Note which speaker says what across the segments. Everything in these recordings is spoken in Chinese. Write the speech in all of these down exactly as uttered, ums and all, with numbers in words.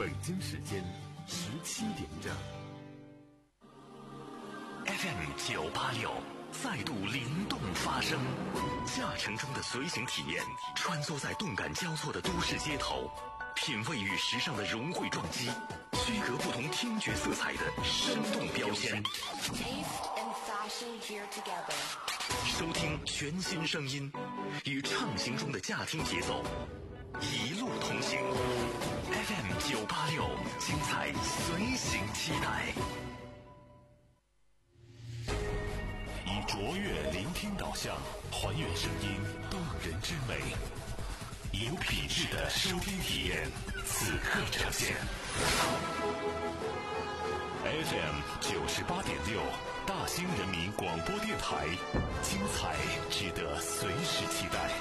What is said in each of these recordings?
Speaker 1: 北京时间十七点整。
Speaker 2: F M 九八六再度灵动发声，驾乘中的随行体验，穿梭在动感交错的都市街头，品味与时尚的融汇撞击，区隔不同听觉色彩的生动标签。收听全新声音，与畅行中的驾听节奏，一路同行。F M 九八六，精彩随行期待。以卓越聆听导向，还原声音动人之美，有品质的收听体验，此刻呈现。F M 九十八点六，大兴人民广播电台，精彩值得随时期待。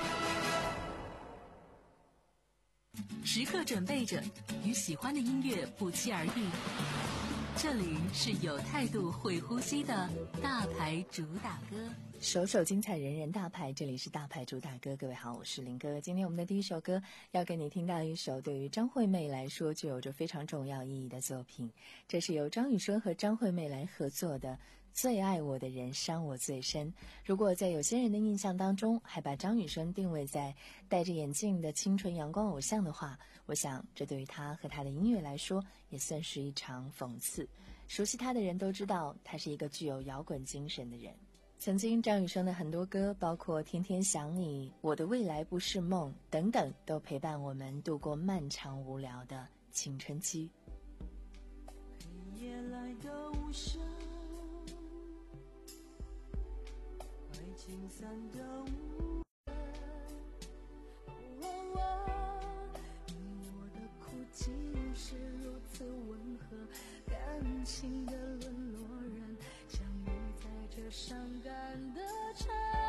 Speaker 3: 时刻准备着，与喜欢的音乐不期而遇。这里是有态度会呼吸的大牌主打歌，
Speaker 4: 首首精彩，人人大牌。这里是大牌主打歌，各位好，我是林哥。今天我们的第一首歌要给你听到一首对于张惠妹来说就有着非常重要意义的作品，这是由张雨生和张惠妹来合作的《最爱我的人伤我最深》。如果在有些人的印象当中还把张雨生定位在戴着眼镜的清纯阳光偶像的话，我想这对于他和他的音乐来说也算是一场讽刺。熟悉他的人都知道他是一个具有摇滚精神的人。曾经张雨生的很多歌，包括天天想你、我的未来不是梦等等，都陪伴我们度过漫长无聊的青春期。
Speaker 5: 黑夜来的无声，爱情散的无人，哦哦，你我的苦情是如此温和，感情的沦落人相遇在这伤感的城。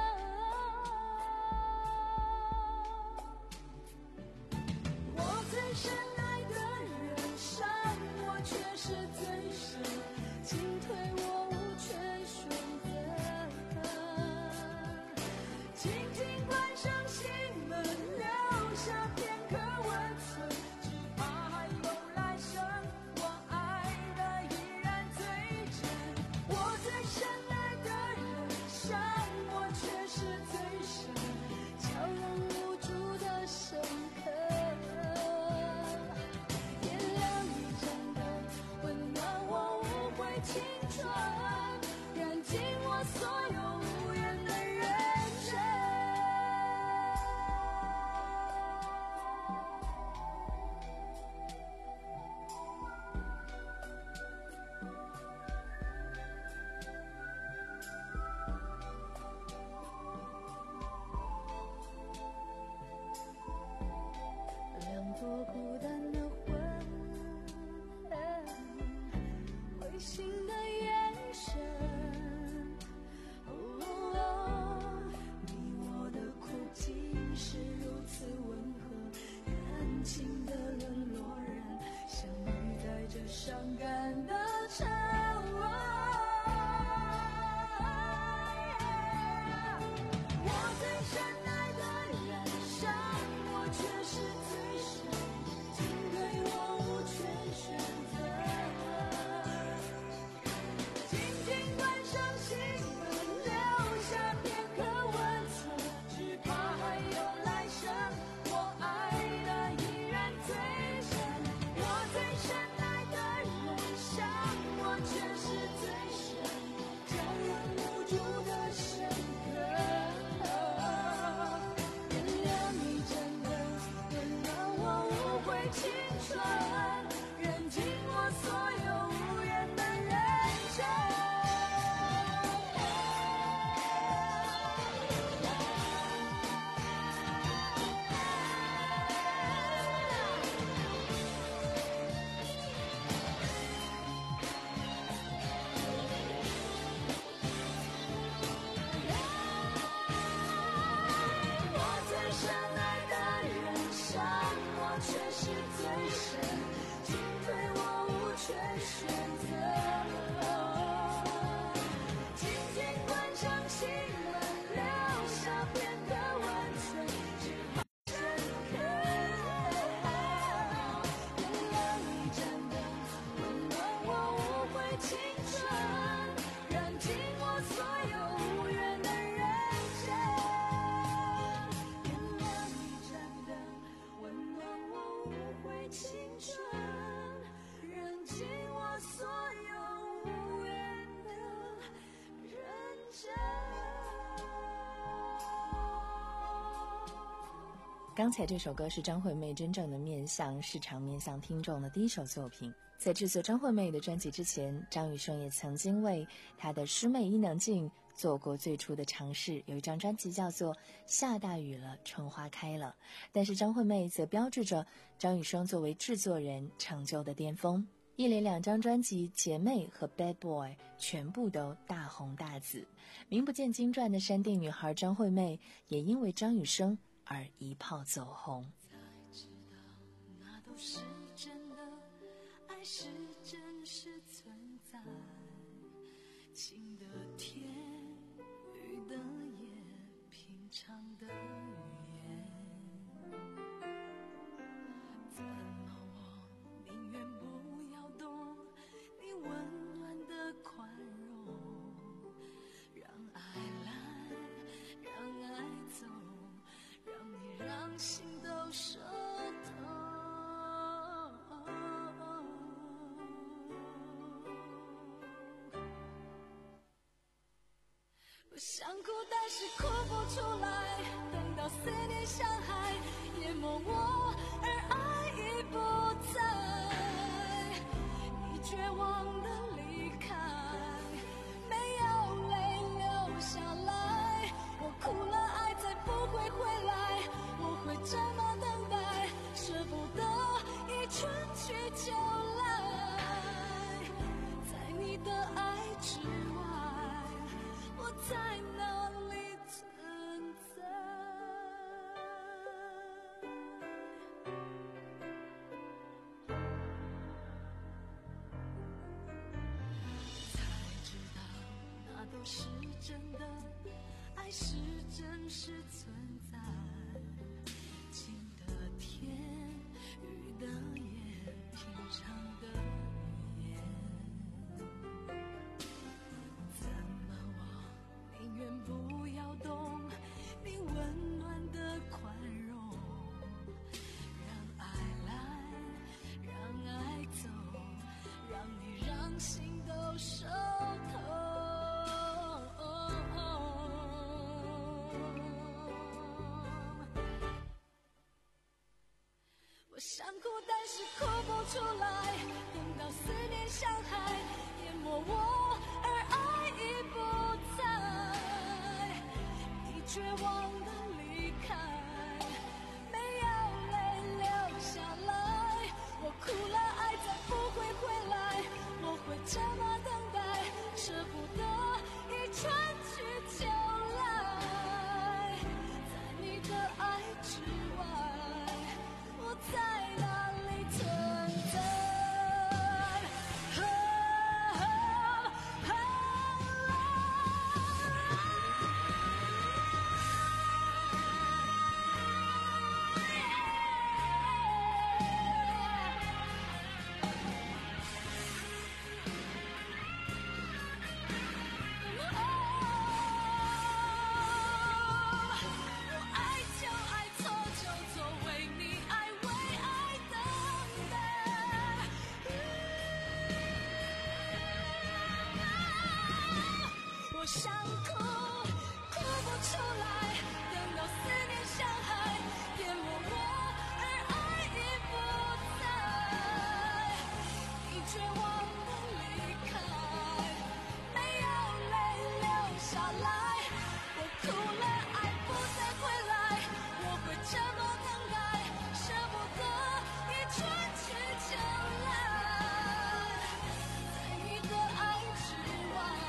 Speaker 5: 我最深爱的人伤我却是最深，进退我无权选择，轻轻关上心门，留下片刻温存，只怕还有来生，我爱的依然最真。我最深爱的人伤我却是最深，叫人无助的深刻。原谅你真的温暖我无悔青春，燃尽我所有无言的认真。两朵孤单的魂，会心的眼神，哦，你我的苦情是如此温和，感情的沦落人相遇在这伤感的城。我最深爱的人伤我却是最深，进退我无权选择，紧紧关上心门，留下片刻温存，只怕还有来生，我爱的依然最深。我最深爱的人伤我却是最深，叫人无助的深刻。原谅你真的温暖我无悔青春，燃尽我所有无言的认真。我最深爱的人伤我却是最深，进退我无权选择，紧紧关上心门，留下片刻温存，只怕深刻。原谅你
Speaker 4: 刚才这首歌是张惠妹真正的面向市场、面向听众的第一首作品。在制作张惠妹的专辑之前，张雨生也曾经为她的师妹伊能静做过最初的尝试，有一张专辑叫做《下大雨了，春花开了》，但是张惠妹则标志着张雨生作为制作人成就的巅峰。一连两张专辑《姐妹》和《Bad Boy》全部都大红大紫，名不见经传的山地女孩张惠妹也因为张雨生而一炮走红。
Speaker 5: 才知道那都是真的，爱是真实存在，晴的天，雨的夜，平常的语言。怎么我宁愿不要懂你温暖的宽容，让爱来，让爱走，让你让心都受痛。我想哭，但是哭不出来，等到思念像海淹没我，而爱已不在。你绝望的离开，没有泪流下来。我哭了，爱再不会回来，我会这么等待，舍不得一春去秋来。在你的爱之外，我在哪里存在？才知道那都是真的，爱是真实存在，晴的天，雨的夜，平常的语言。怎么我宁愿不要懂你温暖的宽容，让爱来，让爱走，让你让心都受痛。我想哭，但是哭不出来，等到思念像海淹没我，而爱已不在。你绝望的离开，没有泪流下来。我哭了，爱再不会回来，我会这么等待，舍不得一春去秋来。在你的爱之外，我在哪里存在？我想哭，哭不出来，等到思念像海淹没我，而爱已不在。你绝望的离开，没有泪流下来。我哭了，爱不再回来，我会这么等待，舍不得一春去秋来。在你的爱之外，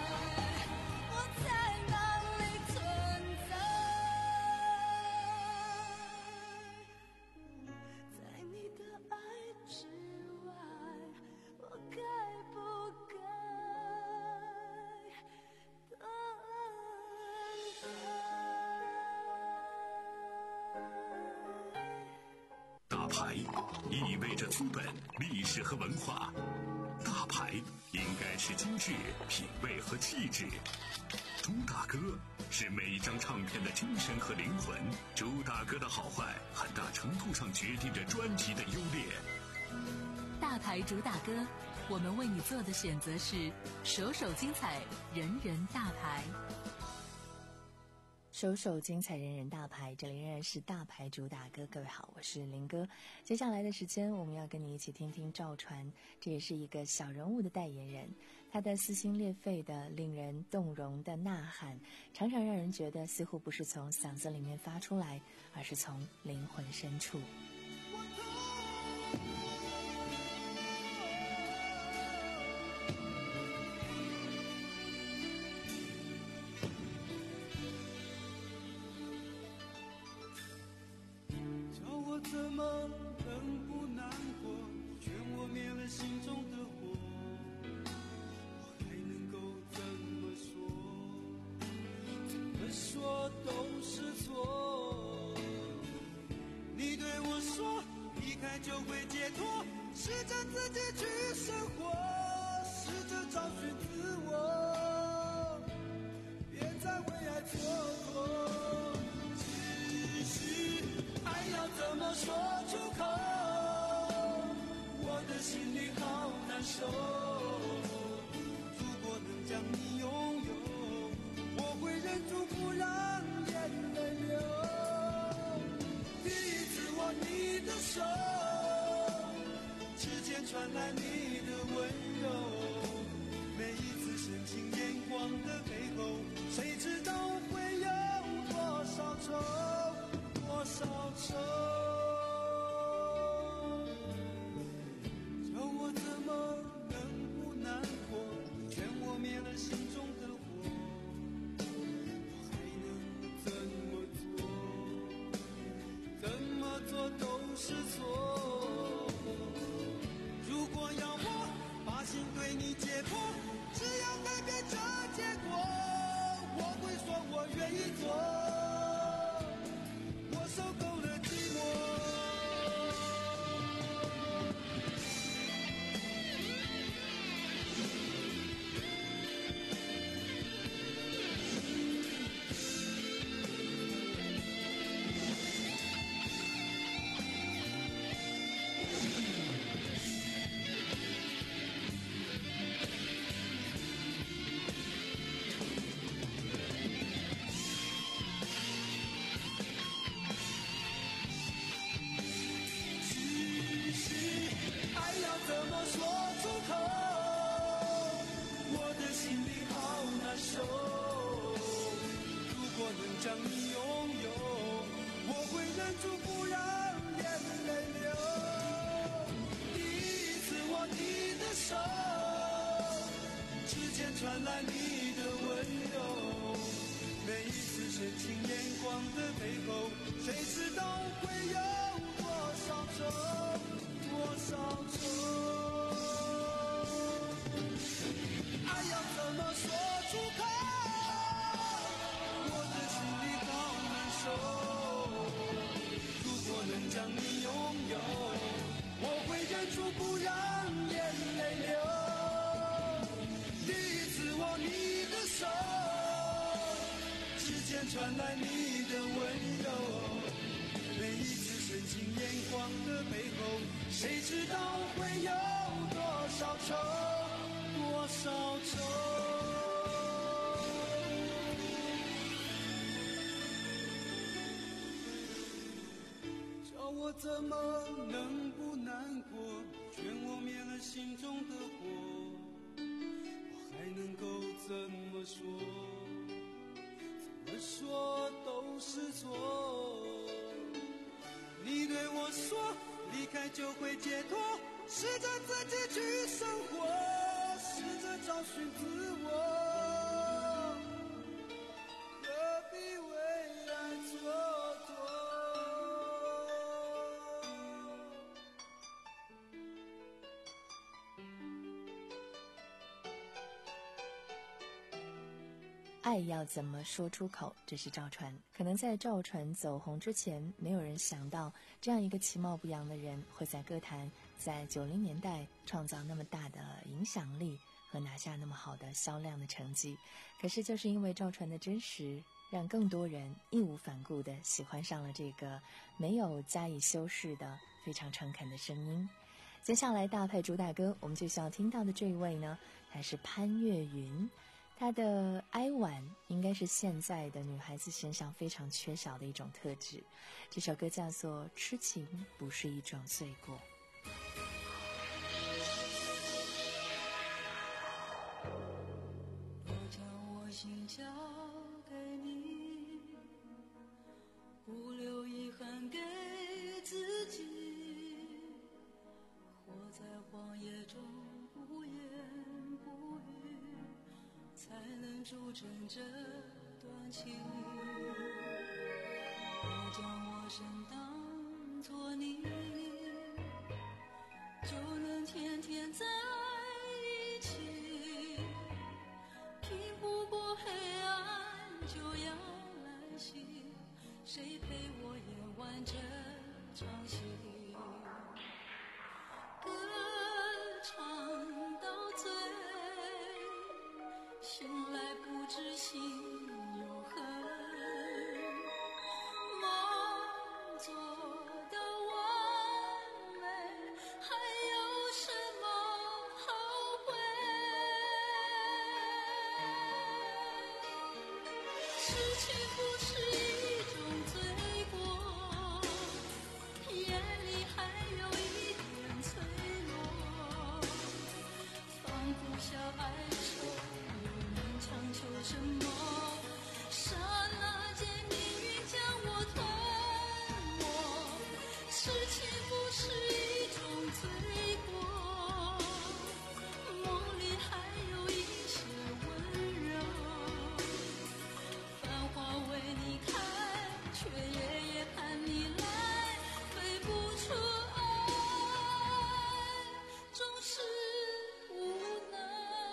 Speaker 2: 大牌意味着资本、历史和文化，大牌应该是精致、品味和气质。朱大哥是每一张唱片的精神和灵魂，朱大哥的好坏很大程度上决定着专辑的优劣。
Speaker 3: 大牌主打歌，我们为你做的选择是首首精彩，人人大牌。
Speaker 4: 首首精彩，人人大牌，这里仍然是大牌主打歌。各位好，我是林哥。接下来的时间，我们要跟你一起听听赵传，这也是一个小人物的代言人。他的撕心裂肺的、令人动容的呐喊，常常让人觉得似乎不是从嗓子里面发出来，而是从灵魂深处。
Speaker 6: 怎么能不难过？劝我灭了心中的火，我还能够怎么说？怎么说都是错。你对我说，离开就会解脱，试着自己去生活，试着找寻自我，别再为爱蹉跎。只是爱要怎么说出口？我的心里好难受。如果能将你拥有，我会忍住不让眼泪流。第一次握你的手，指尖传来你的温柔。每一次深情眼光的背后，谁知道会有多少愁？多少愁，叫我怎么能不难过？劝我灭了心中的火，我还能怎么做？怎么做都是错。如果要我把心对你解剖，只要改变这结果，我会说我愿意做。受够了寂寞。将你拥有，我会忍住不让眼泪流。第一次握你的手，指尖传来你的温柔。每一次深情眼光的背后，谁知道会有多少愁，多少愁。爱要怎么说出口？如果能将你拥有，我会忍住不让眼泪流。第一次握你的手，指尖传来你的温柔。每一次深情眼光的背后，谁知道会有多少愁，多少愁。我怎么能不难过？劝我灭了心中的火，我还能够怎么说？怎么说都是错。你对我说，离开就会解脱，试着自己去生活，试着找寻自我，何必为爱蹉跎？
Speaker 4: 爱要怎么说出口？这是赵传。可能在赵传走红之前，没有人想到这样一个其貌不扬的人会在歌坛在九零年代创造那么大的影响力和拿下那么好的销量的成绩。可是就是因为赵传的真实，让更多人义无反顾地喜欢上了这个没有加以修饰的非常诚恳的声音。接下来大牌主打歌，我们就需要听到的这一位呢，他是潘越云。 她的哀婉应该是现在的女孩子身上非常缺少的一种特质。这首歌叫做《痴情不是一种罪过》。
Speaker 5: 我将我心交给你，不留遗憾给自己，活在荒野中不言不语，才能铸成这段情。我将我生当作你，就能天天在一起，拼不过黑暗就要来袭，谁陪我演完这场戏？歌唱到最，醒来不知心有恨，梦做到完美，还有什么后悔？痴情不是一种罪过，眼里还有一点脆弱，放不下哀愁，又能强求什么？刹那间命运将我吞没，痴情不是一种罪过，梦里还有一些温柔，繁花为你开，却夜夜盼你来，飞不出爱，终是无奈。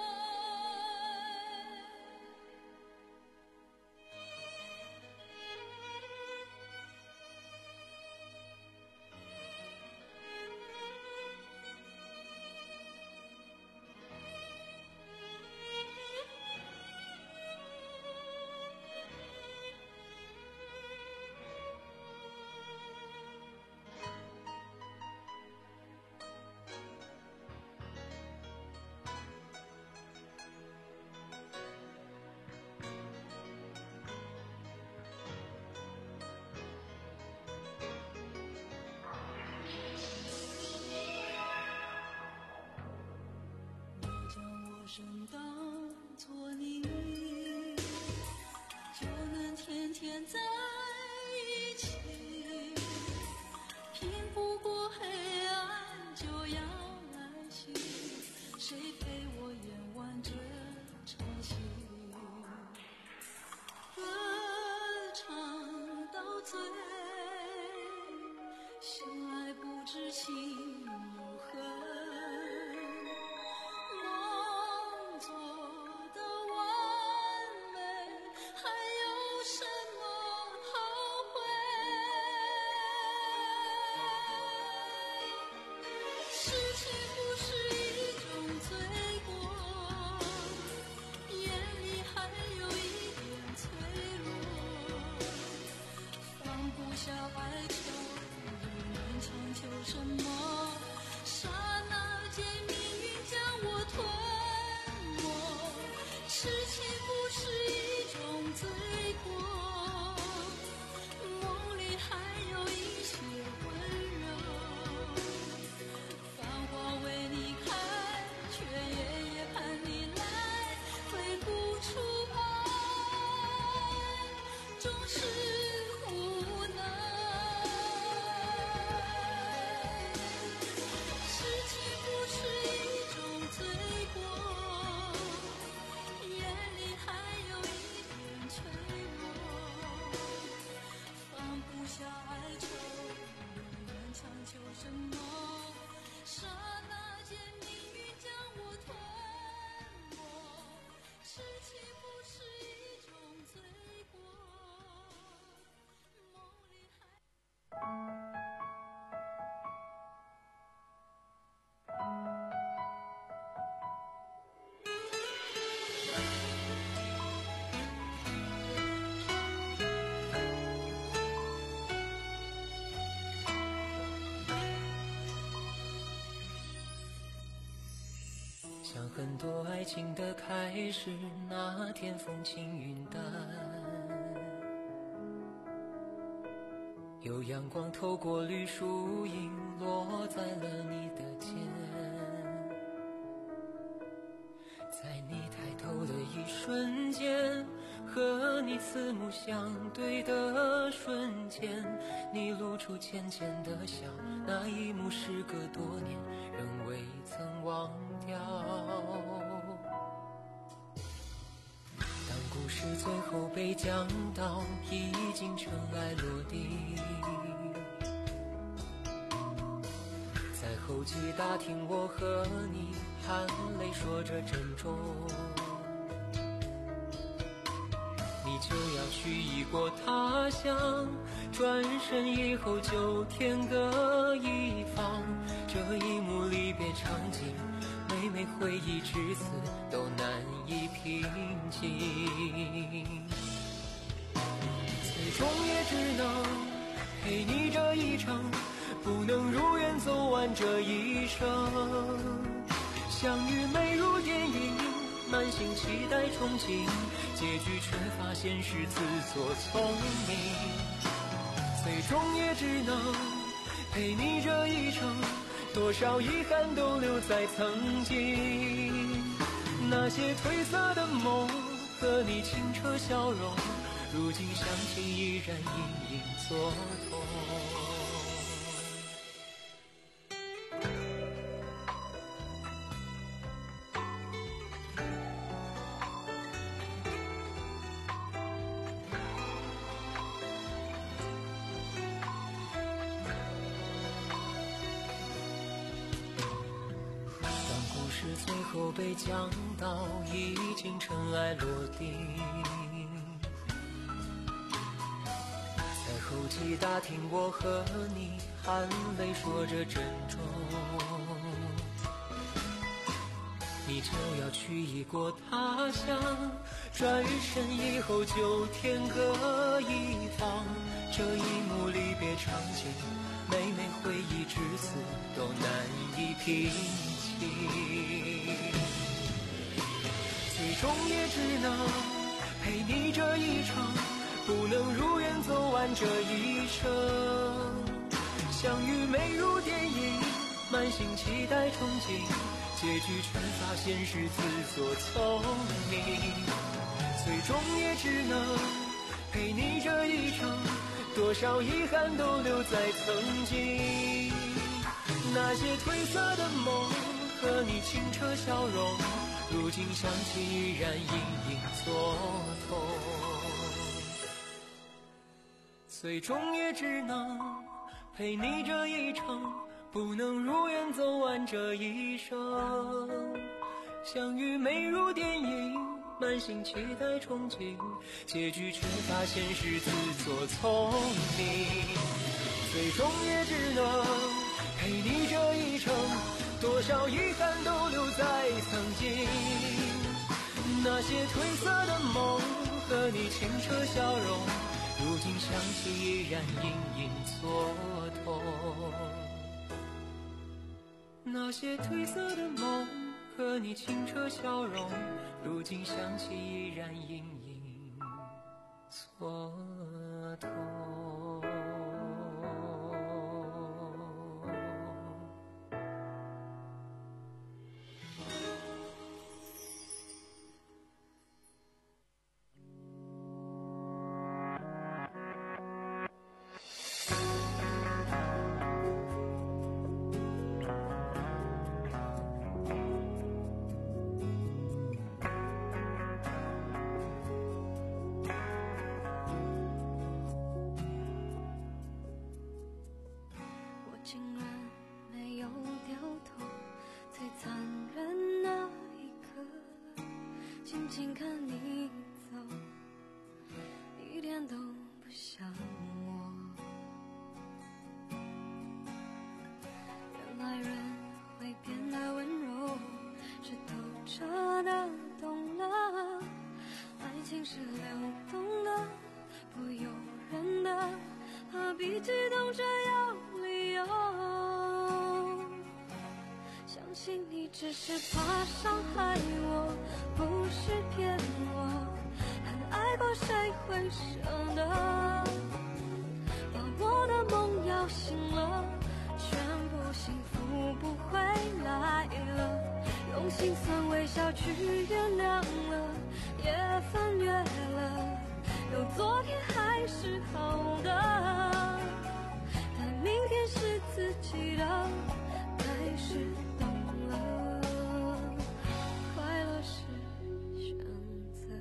Speaker 5: 我将我生当作你，就能天天在一起，拼不过黑暗就要来袭，谁陪我演完这场戏？歌唱到最，醒来不知心有恨，梦做到完美，还有什么后悔？痴情不是一种罪过，眼里还有一点脆弱，放不下哀愁，又能强求什么？刹那间命运将我吞没，痴情不是一种罪过，梦里还有一些温柔，繁花为你开，却夜夜盼你来，飞不出爱，终是无奈。痴情不是一种罪过，眼里还有一点脆弱，放不下哀愁，又能强求什么？刹那间命运将我吞没，痴情不是一种罪过，梦里还。
Speaker 7: 像很多爱情的开始，那天风轻云淡，有阳光透过绿树荫落在了你的肩，在你抬头的一瞬间，和你四目相对的瞬间，你露出浅浅的笑，那一幕时隔多年仍未曾忘掉。当故事最后被讲到已经尘埃落定，在后期打听我和你含泪说着珍重，你就要去异国他乡，转身以后就天各一方，这一幕离别场景，每每回忆至此都难以平静，最终也只能陪你这一程，不能如愿走完这一生。相遇美如电影，满心期待憧憬，结局却发现是自作聪明，最终也只能陪你这一程，多少遗憾都留在曾经，那些褪色的梦和你清澈笑容，如今想起依然隐隐作痛。最后被讲到已经尘埃落定，在后期打听我和你含泪说着珍重，你就要去异国他乡，转身以后就天各一方，这一幕离别场景，每每回忆至此都难以平静，最终也只能陪你这一程，不能如愿走完这一生。相遇美如电影，满心期待憧憬，结局却发现是自作聪明，最终也只能陪你这一程，多少遗憾都留在曾经，那些褪色的梦和你清澈笑容，如今想起依然隐隐作痛，最终也只能陪你这一程，不能如愿走完这一生。相遇美如电影，满心期待憧憬，结局却发现是自作聪明，最终也只能陪你这一程，多少遗憾都留在曾经，那些褪色的梦和你清澈笑容，如今想起依然隐隐作痛，那些褪色的梦和你清澈笑容，如今想起依然隐隐作痛。
Speaker 5: 竟然没有掉头，最残忍那一刻，静静看你走，一点都不像我。原来人会变得温柔，是透彻的懂了，爱情是流动的，不由人的，何必激动着要理由？相信你只是怕伤害我，不是骗我，还爱过谁会舍得把我的梦摇醒了，全部幸福不回来了，用心酸微笑去原谅了，也翻越了，有昨天还是好的，但明天是自己的，开始懂了，快乐是选择。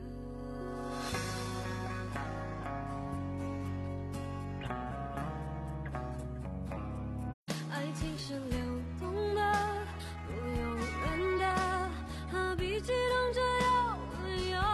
Speaker 5: 爱情是流动的，不由人的，何必激动着游泳？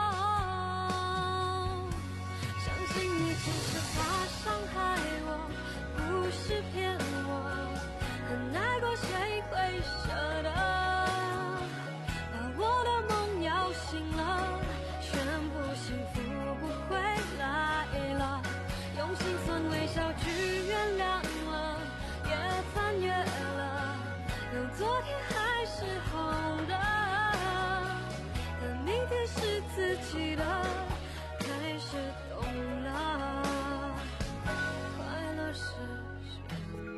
Speaker 5: 相信你只是怕伤害我，不是骗我，很爱过谁会舍得把我的梦摇醒了，全部幸福不回来了，用心酸微笑去原谅了，也翻越了，有昨天还是好的，但明天是自己的，开始懂了，快乐是选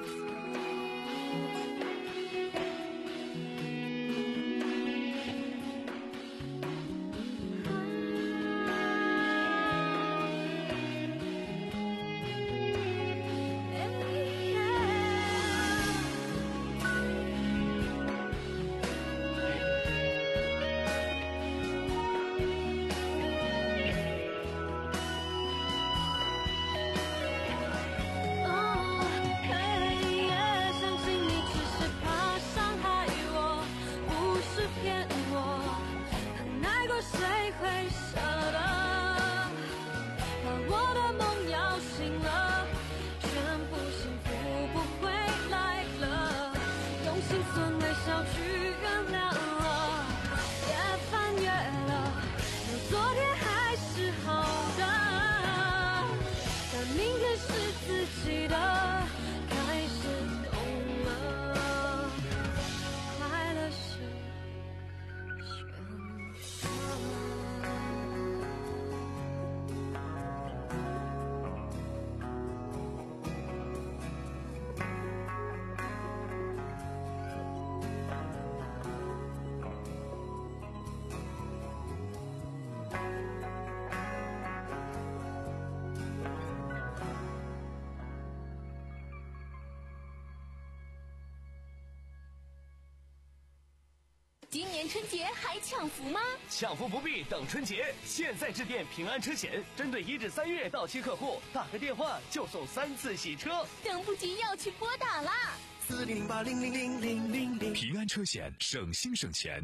Speaker 8: 今年春节还抢福吗？
Speaker 9: 抢福不必等春节，现在致电平安车险，针对一至三月到期客户，打个电话就送三次洗车。
Speaker 8: 等不及要去拨打啦！
Speaker 1: 四零零八零零零零零零。平安车险，省心省钱。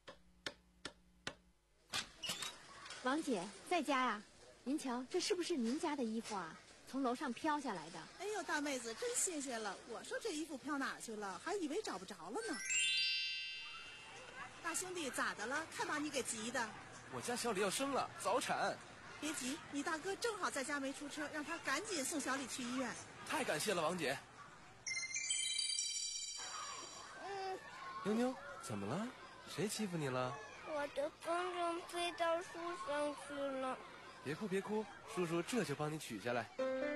Speaker 10: 王姐在家呀？您瞧，这是不是您家的衣服啊？从楼上飘下来的。
Speaker 11: 哎呦，大妹子真新鲜了！我说这衣服飘哪儿去了，还以为找不着了呢。大兄弟，咋的了？看把你给急的。
Speaker 12: 我家小李要生了，早产。
Speaker 11: 别急，你大哥正好在家没出车，让他赶紧送小李去医院。
Speaker 12: 太感谢了，王姐。
Speaker 13: 嗯。
Speaker 12: 妞妞，怎么了？谁欺负你了？
Speaker 13: 我的风筝飞到树上去了。
Speaker 12: 别哭别哭，叔叔这就帮你取下来。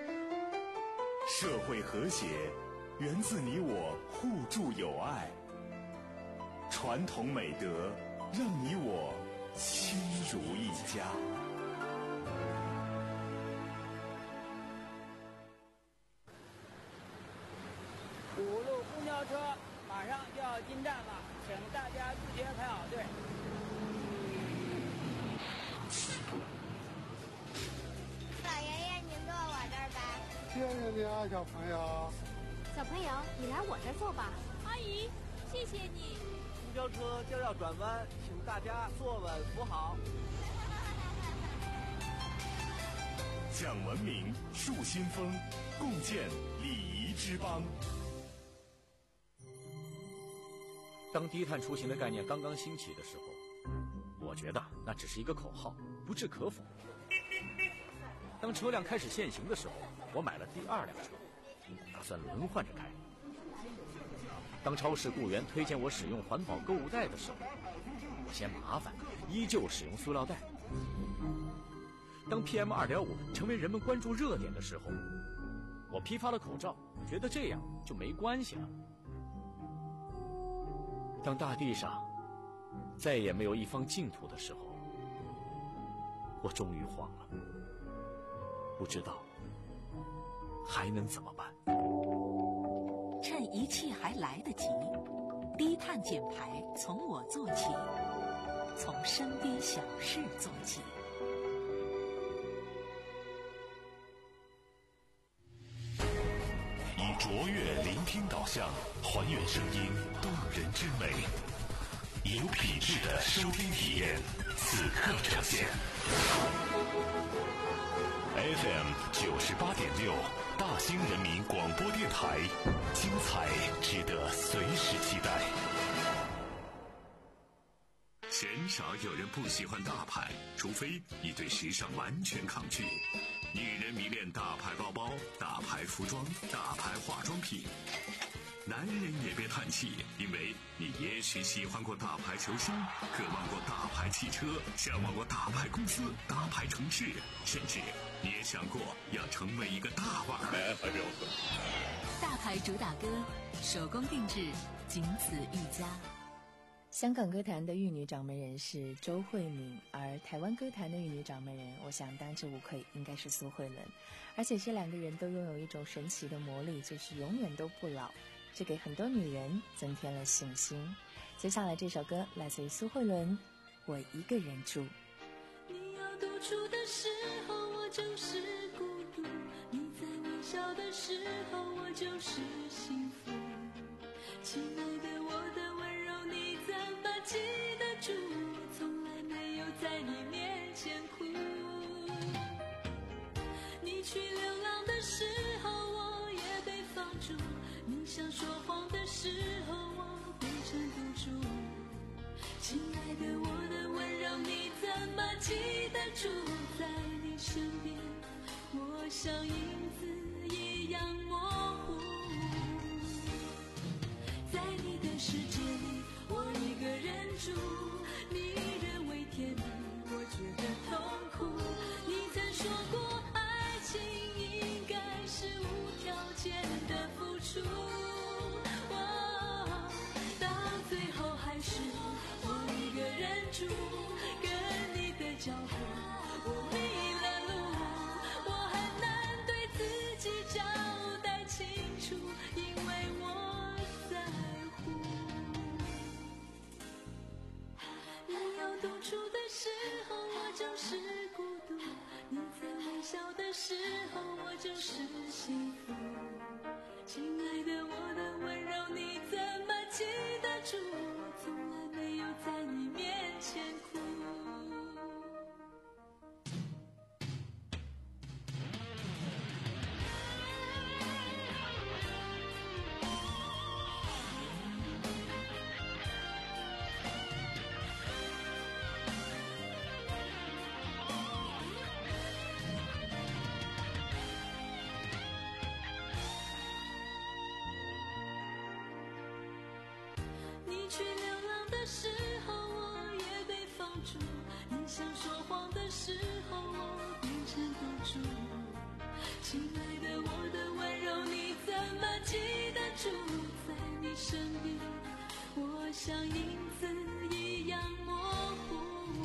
Speaker 1: 社会和谐，源自你我互助友爱。传统美德，让你我亲如一家。
Speaker 14: 五路公交车马上就要进站了，请大家自觉排好队。
Speaker 13: 老爷爷，您坐我这儿吧。
Speaker 15: 谢谢你啊，小朋友。
Speaker 10: 小朋友，你来我这儿坐吧。
Speaker 8: 阿姨，谢谢你。
Speaker 16: 公交车就要转弯，请大家坐稳扶好。
Speaker 1: 讲文明，树新风，共建礼仪之邦。
Speaker 17: 当低碳出行的概念刚刚兴起的时候，我觉得那只是一个口号，不置可否。当车辆开始限行的时候，我买了第二辆车，打算轮换着开。 当超市雇员推荐我使用环保购物袋的时候，我嫌麻烦，依旧使用塑料袋。当 P M 二点五 成为人们关注热点的时候，我批发了口罩，觉得这样就没关系了。当大地上再也没有一方净土的时候，我终于慌了，不知道还能怎么办。
Speaker 3: 趁一切还来得及，低碳减排从我做起，从身边小事做起。
Speaker 2: 以卓越聆听导向，还原声音动人之美，有品质的收听体验，此刻呈现。F M 九十八点六，大兴人民广播电台，精彩值得随时期待。鲜少有人不喜欢大牌，除非你对时尚完全抗拒。女人迷恋大牌包包、大牌服装、大牌化妆品。男人也别叹气，因为你也许喜欢过大牌球星，渴望过大牌汽车，向往过大牌公司、大牌城市，甚至你也想过要成为一个大腕儿。
Speaker 3: 大牌主打歌，手工定制，仅此一家。
Speaker 4: 香港歌坛的玉女掌门人是周慧敏，而台湾歌坛的玉女掌门人，我想当之无愧应该是苏慧伦。而且这两个人都拥有一种神奇的魔力，就是永远都不老，这给很多女人增添了信心。接下来这首歌来自于苏慧伦，《我一个人住》。
Speaker 5: 你要独处的时候，我就是孤独；你在微笑的时候，我就是幸福。亲爱的，我的温柔你怎么记得住？从来没有在你面前哭。你去流浪的时候，我也被放逐；你想说谎的时候，我变成赌注。亲爱的，我的温柔你怎么记得住？在你身边，我像影子一样模糊。在你的世界里，我一个人住，你认为甜蜜，我觉得痛苦。你曾说过，爱情应该是无条件的付出，哦，到最后还是我一个人住，跟你的脚步，我迷了路，我很难对自己交代清楚，因为我独处的时候，我就是孤独；你在微笑的时候，我就是幸福。亲爱的，我的温柔你怎么记得住？我从来没有在你面前哭。去流浪的时候，我也被放逐；你想说谎的时候，我变成赌注。亲爱的，我的温柔你怎么记得住？在你身边，我像影子一样模糊。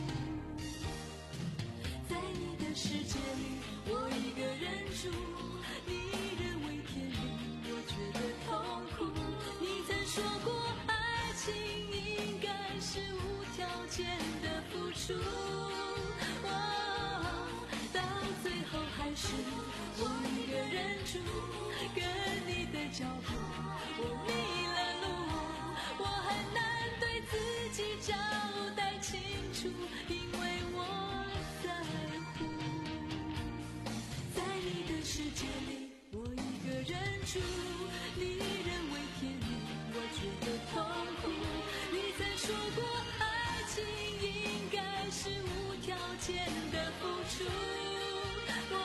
Speaker 5: 在你的世界里，我一个人住，你认为甜蜜，我觉得痛苦。你曾说过，爱情应该是无条件的付出，哦，到最后还是我一个人住，跟你的脚步，我迷了路，我很难对自己交代清楚，因为我在乎。在你的世界里，我一个人住，你认为甜蜜，我觉得痛苦。你曾说过，爱情应该是无条件的付出，哦，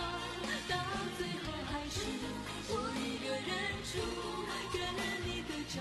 Speaker 5: 到最后还是我一个人住，跟你的脚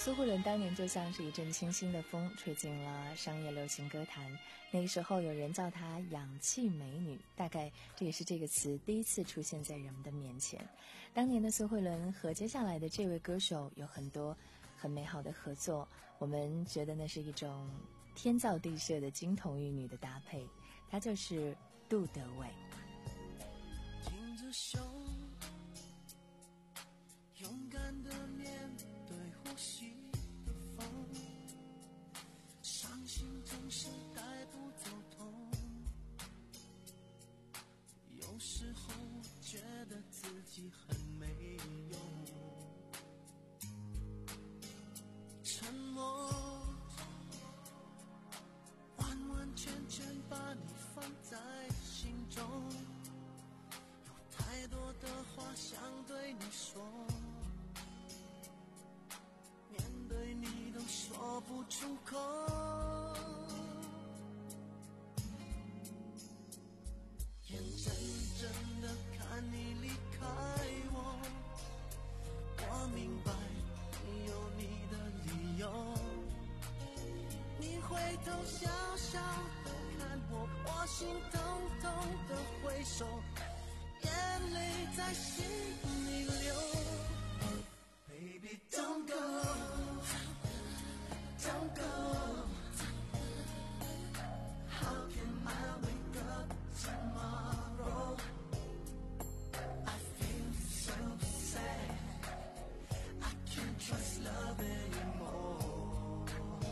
Speaker 4: 苏慧伦当年就像是一阵清新的风，吹进了商业流行歌坛。那个时候有人叫她氧气美女，大概这也是这个词第一次出现在人们的面前。当年的苏慧伦和接下来的这位歌手有很多很美好的合作，我们觉得那是一种天造地设的金童玉女的搭配，她就是杜德伟。
Speaker 6: 挺着胸，勇敢的面对呼吸的风，伤心总是带不走痛，有时候觉得自己很没用，沉默完完全全把你放在心中，有太多的话想对你说，面对你都说不出口，眼睁睁地看你离开我，我明白你有你的理由，你回头笑笑地看我，我心痛痛地挥手，眼泪在心里流。Baby, don't go, don't go. How can I wake up tomorrow? I feel so sad. I can't trust love anymore.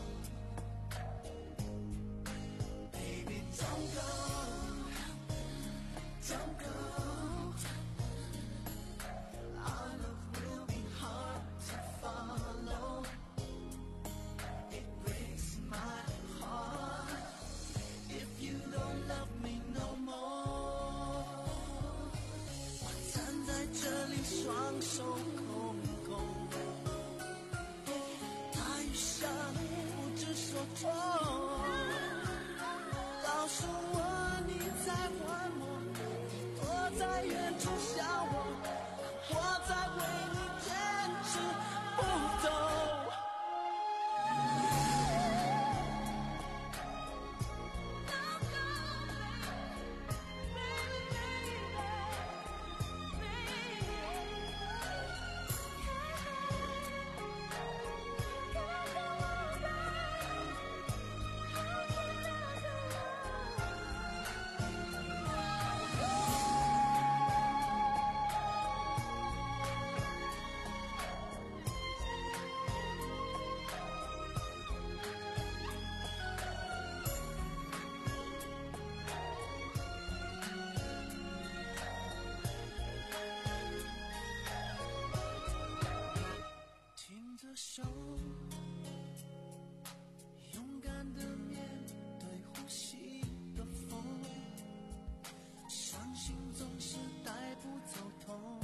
Speaker 6: Baby, don't go, don't go. Our love will be hard to follow. It breaks my heart if you don't love me no more. 我站在这里，双手空空，大雨下不知所措，告诉我你在还我，躲在远处笑我，我在为你坚持不走。挺着手，勇敢的面对呼吸的风，伤心总是带不走痛，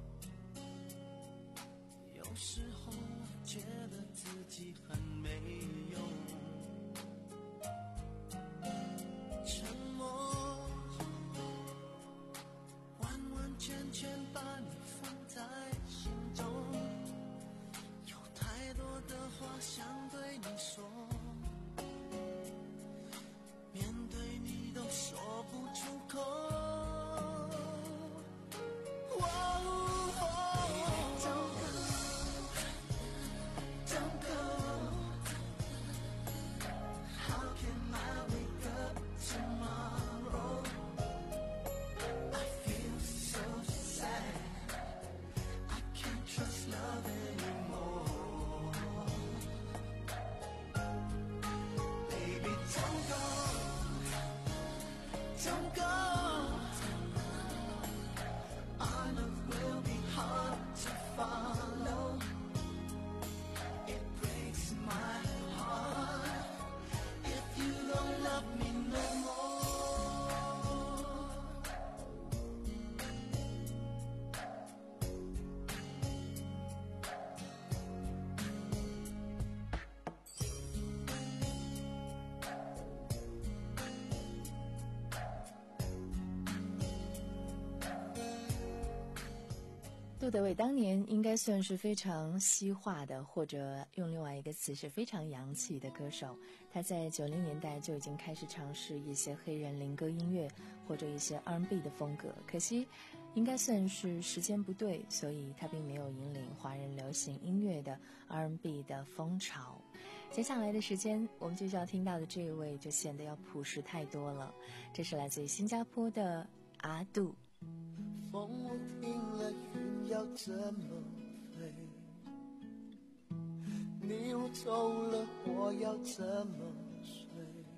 Speaker 6: 有时候觉得自己很没用，沉默完完全全把你放在心中，有太多的话想对你说，面对你都说不出口。哦哦 Don't go, don't go.
Speaker 4: 杜德伟当年应该算是非常西化的，或者用另外一个词是非常洋气的歌手。他在九零年代就已经开始尝试一些黑人灵歌音乐或者一些 R and B 的风格，可惜应该算是时间不对，所以他并没有引领华人流行音乐的 R and B 的风潮。接下来的时间我们就要听到的这一位就显得要朴实太多了，这是来自于新加坡的阿杜。
Speaker 18: 风停了，云要怎么飞？你若走了，我要怎么睡？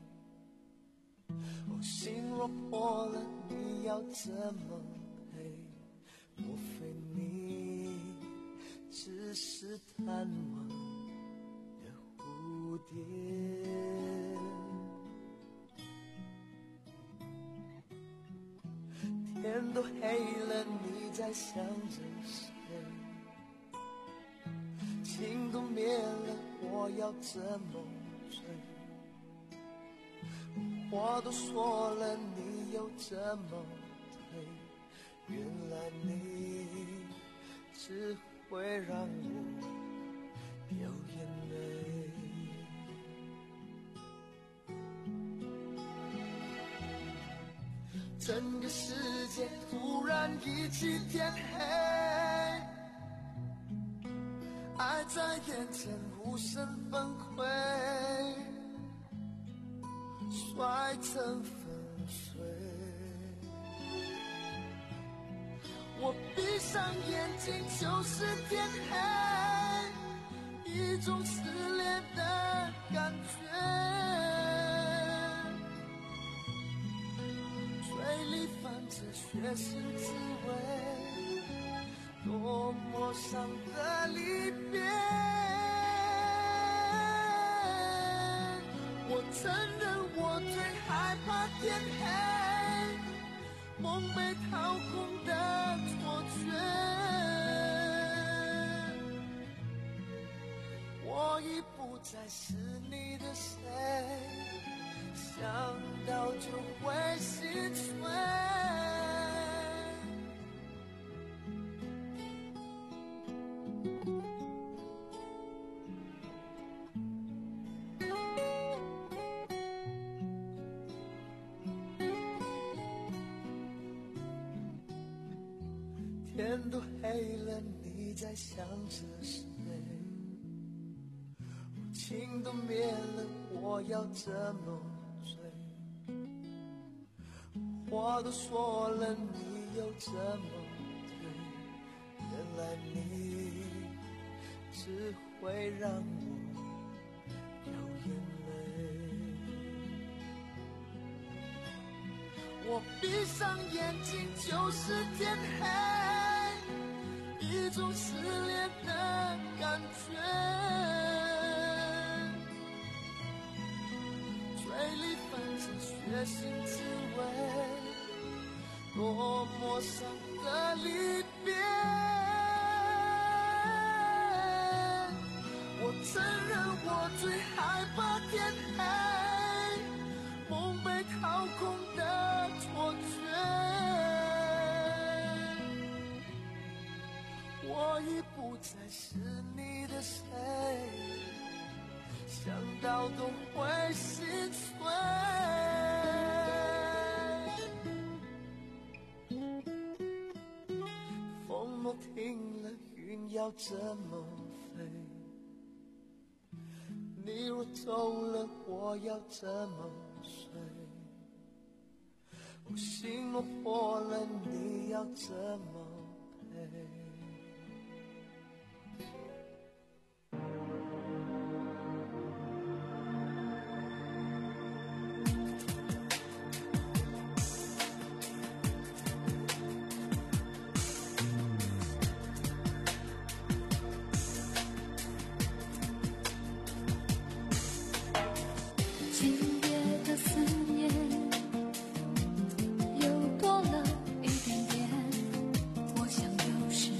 Speaker 18: 哦，心若破了，你要怎么赔？莫非你只是贪玩的蝴蝶？天都黑了，你在想着谁？情都灭了，我要怎么追？话都说了，你又怎么退？原来你只会让我流眼泪。整个世界突然一起天黑，爱在眼前无声崩溃，摔成粉碎。我闭上眼睛就是天黑，一种撕裂的感觉。嘴里泛着血腥滋味，多么伤的离别。我承认我最害怕天黑，梦被掏空的错觉。我已不再是你的谁，想到就会心碎。天都黑了，你在想着谁？情都灭了，我要怎么追？话都说了，你又怎么退？原来你只会让我流眼泪。我闭上眼睛就是天黑，一种撕裂的感觉。嘴里泛着血腥滋味，多么伤的离别。我承认我最害怕天黑，梦被掏空的错觉。我已不再是你的谁，想到都会心碎。风若停了，云要怎么飞？你若走了，我要怎么睡？我心若破了，你要怎么赔？
Speaker 5: 有多了一点点，我想有时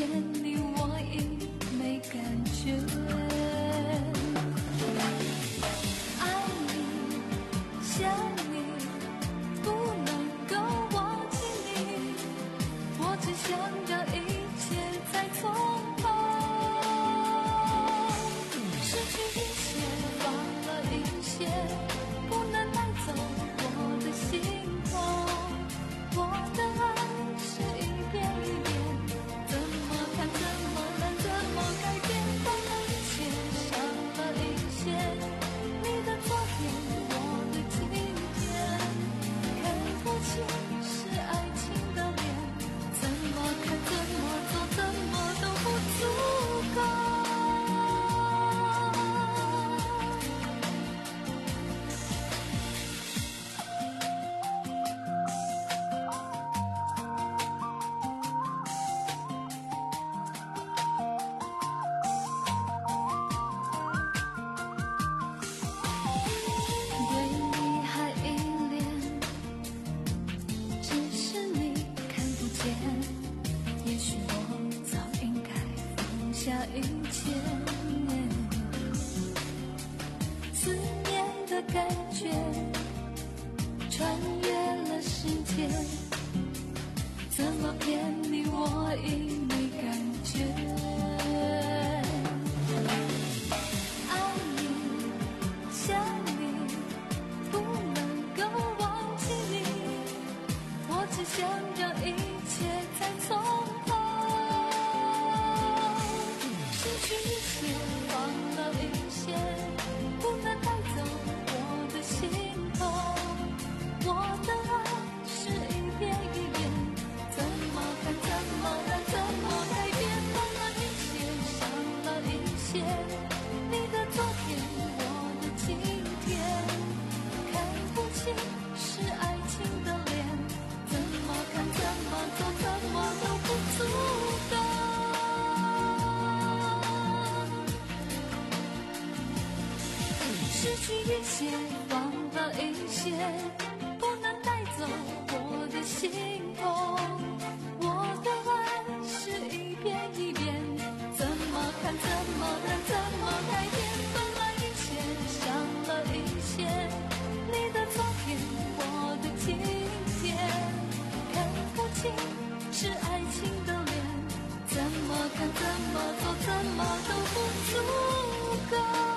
Speaker 5: 骗你，我已没感觉。爱你，想你，不能够忘记你，我只想让一切再从头。失去一切，忘了一切，不能带走我的心痛。我的爱是一遍一遍，怎么看怎么难怎么改变，忘了一切，伤了一切，你的昨天，我的今天，看不清是爱情的脸，怎么看怎么做怎么都不足够。对你还依恋，只是你看不见。也许我早应该放下一切，思念的感觉穿越了世界，怎么骗你我已没感觉。爱你，想你，不能够忘记你，我只想让一切再从头。失去一切，忘了一些，不能带走我的心痛。我的爱是一遍一遍，怎么看怎么难怎么改变，忘了一切，伤了一些，你的昨天，我的今天，看不清是爱情的脸，怎么看怎么做怎么都不足够。失去一切，忘了一些，不能带走我的心痛。我的爱是一遍一遍，怎么看怎么难怎么改变，忘了一切，伤了一些，你的昨天，我的今天，看不清是爱情的脸，怎么看怎么做怎么都不足够。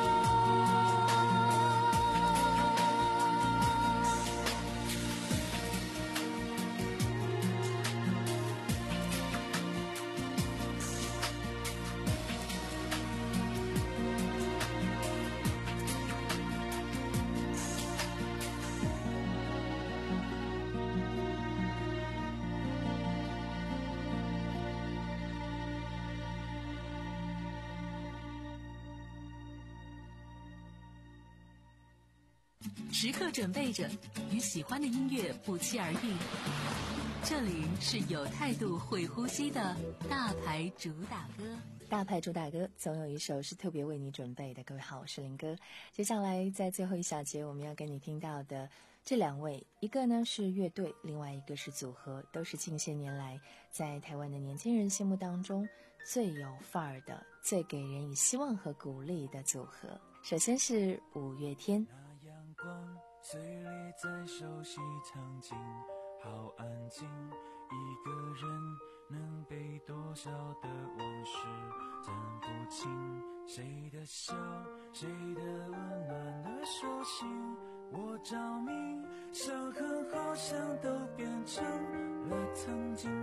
Speaker 3: 时刻准备着，与喜欢的音乐不期而遇。这里是有态度、会呼吸的大牌主打歌。
Speaker 4: 大牌主打歌总有一首是特别为你准备的。各位好，我是林哥。接下来在最后一小节，我们要跟你听到的这两位，一个呢是乐队，另外一个是组合，都是近些年来在台湾的年轻人心目当中最有范儿的、最给人以希望和鼓励的组合。首先是五月天。
Speaker 6: 光碎裂在熟悉场景，好安静，一个人能被多少的往事讲不清，谁的笑，谁的温暖的手心，我着迷，伤痕好像都变成了曾经，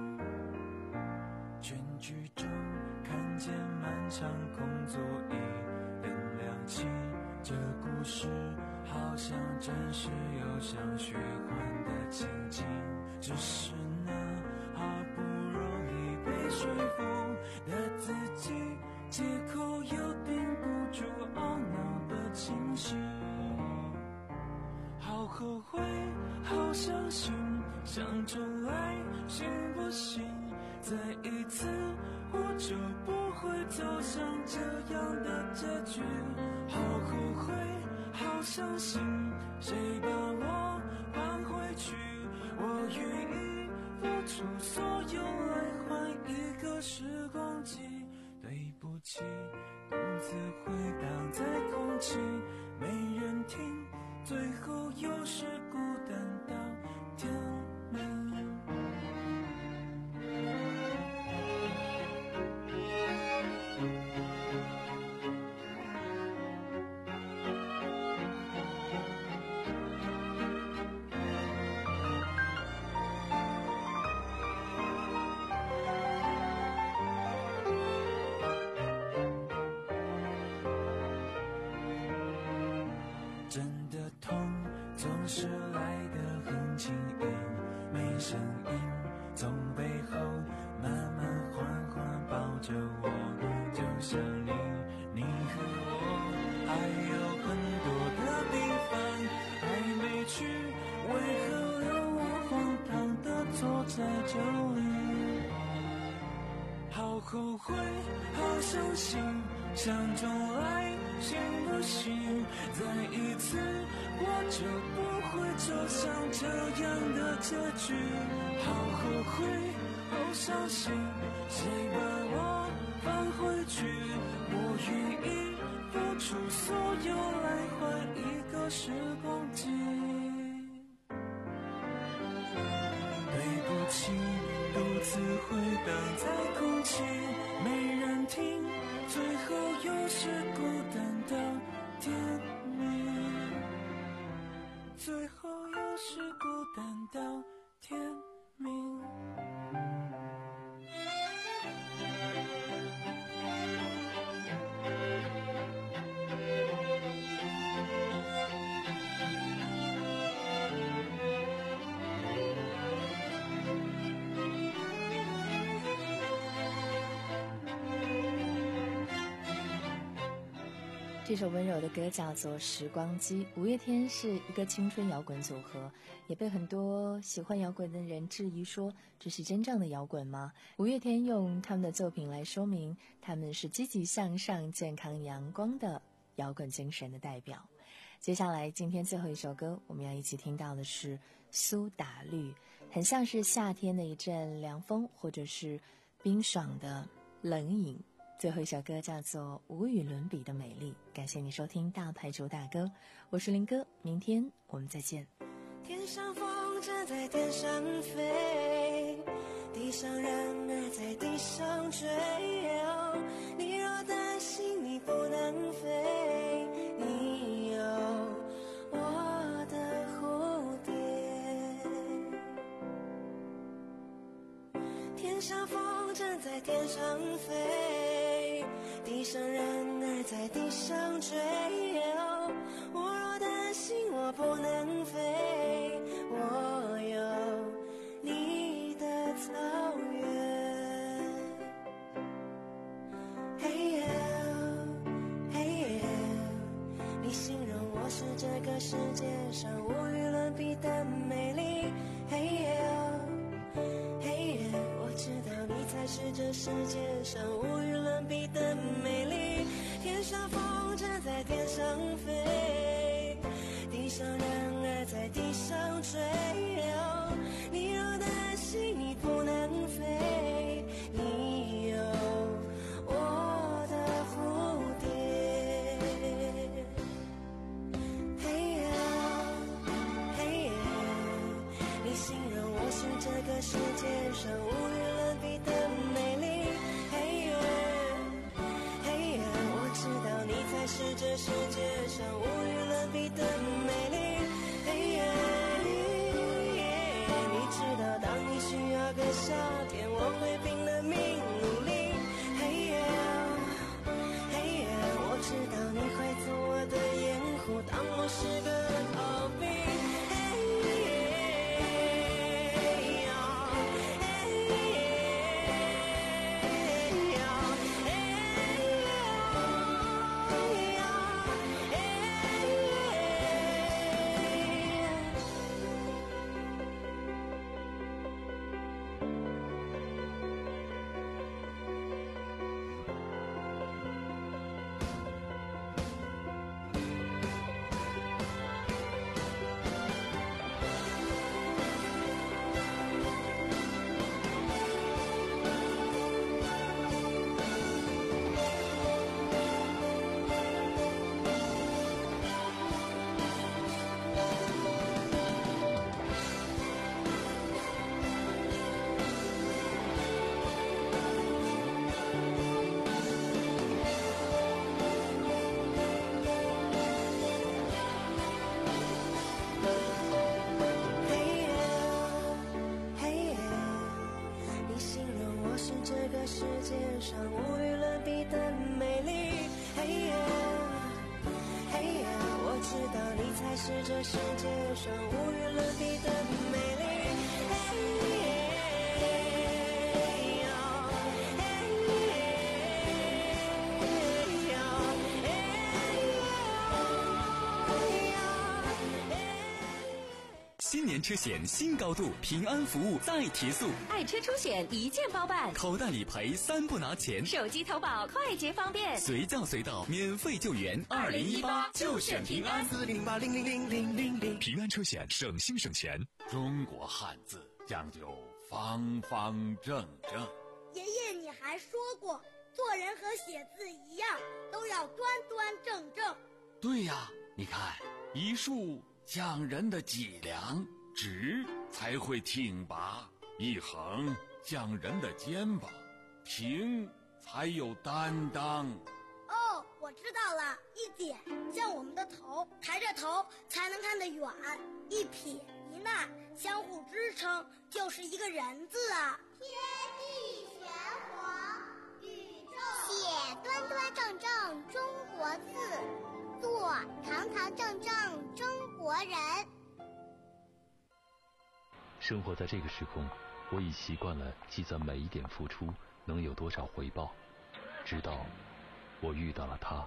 Speaker 6: 全剧中看见漫长空座椅灯亮起，这故事好像真实又像虚幻的情景，只是那好不容易被说服的自己，借口又顶不住懊恼的情绪，好后悔，好伤心，想重来行不行？再一次我就不会走向这样的结局，好后悔，好伤心，谁把我挽回去？我愿意付出所有来换一个时光机。对不起，独自回荡在空气，没人听，最后又是孤单到天明。真的痛总是来得很轻易，没声音，从背后慢慢缓缓抱着我，就像你，你和我还有很多的平凡还没去，为何让我荒唐的坐在这里？好后悔，好伤心，想重来行不行？再一次我就不会走向这样的结局。好后悔，好伤心，谁把我放回去？我愿意付出所有来换一个时光机。对不起，独自回荡在空气，没人听，最后又是孤单到天明，最后又是孤单到天明。
Speaker 4: 这首温柔的歌叫做《时光机》。五月天是一个青春摇滚组合，也被很多喜欢摇滚的人质疑说这是真正的摇滚吗？五月天用他们的作品来说明他们是积极向上、健康阳光的摇滚精神的代表。接下来今天最后一首歌我们要一起听到的是苏打绿，很像是夏天的一阵凉风，或者是冰爽的冷饮。最后一首歌叫做无与伦比的美丽。感谢你收听大牌主打歌，我是林哥，明天我们再见。
Speaker 18: 天上风筝在天上飞，地上人儿在地上追，哦，你若担心你不能飞，你有我的蝴蝶。天上风筝在天上飞，地上人儿在地上追，哦，我若担心我不能飞，我有你的草原。嘿呦嘿呦，你形容我是这个世界上无与伦比的美丽。嘿呦嘿呦，我知道你才是这世界上无与伦比的美丽。天上风筝在天上飞，地上人儿在地上追，哦，你若担心你不能飞，你有我的蝴蝶。嘿呦嘿呦，你形容我是这个世界上无与伦比的美丽。嘿呦嘿呦，我知道你才是这世界上无与伦比的美丽。嘿耶，你知道当你需要个笑
Speaker 19: 个世界上无与伦比的美丽。嘿呀，嘿呀，我知道你才是这世界上无与伦比的美丽。嘿呀。
Speaker 20: 新年车险新高度，平安服务再提速，
Speaker 3: 爱车出险一键包办，
Speaker 20: 口袋理赔三不拿钱，
Speaker 3: 手机投保快捷方便，
Speaker 20: 随叫随到免费救援。二零一八就选平安，
Speaker 19: 四零八零零零零零零。
Speaker 20: 平安车险省心省钱。
Speaker 21: 中国汉字讲究方方正正。
Speaker 22: 爷爷，你还说过，做人和写字一样，都要端端正正。
Speaker 21: 对呀，你看一竖讲人的脊梁，直才会挺拔；一横讲人的肩膀，平才有担当。
Speaker 22: 哦，我知道了，一点像我们的头，抬着头才能看得远；一撇一捺相互支撑，就是一个人字啊。
Speaker 23: 天地玄黄，宇宙写端端正正中国字，做堂堂正正中国人。
Speaker 24: 生活在这个时空，我已习惯了计算每一点付出能有多少回报，直到我遇到了他。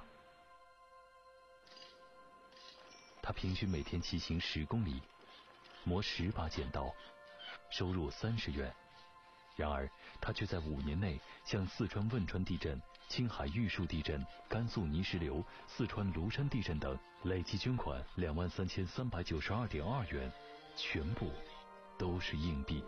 Speaker 24: 他平均每天骑行十公里，磨十把剪刀，收入三十元。然而他却在五年内向四川汶川地震、青海玉树地震、甘肃泥石流、四川庐山地震等累计捐款两万三千三百九十二点二元，全部都是硬币。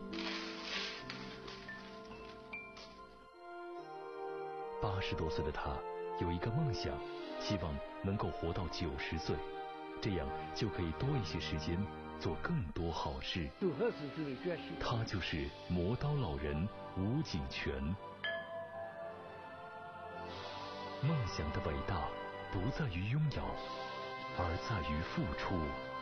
Speaker 24: 八十多岁的他有一个梦想，希望能够活到九十岁，这样就可以多一些时间做更多好事。他就是磨刀老人吴景全。梦想的伟大不在于拥有，而在于付出。